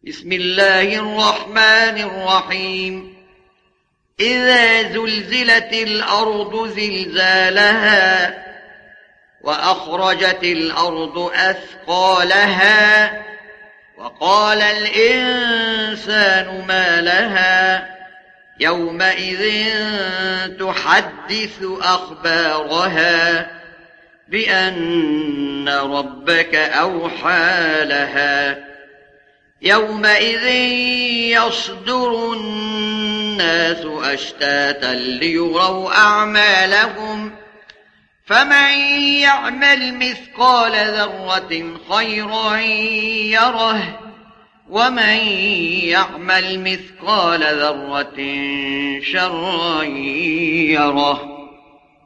بسم الله الرحمن الرحيم إذا زلزلت الأرض زلزالها وأخرجت الأرض أثقالها وقال الإنسان ما لها يومئذ تحدث أخبارها بأن ربك أوحى لها يومئذ يصدر الناس أشتاتا ليروا أعمالهم فمن يعمل مثقال ذرة خيرا يره ومن يعمل مثقال ذرة شرا يره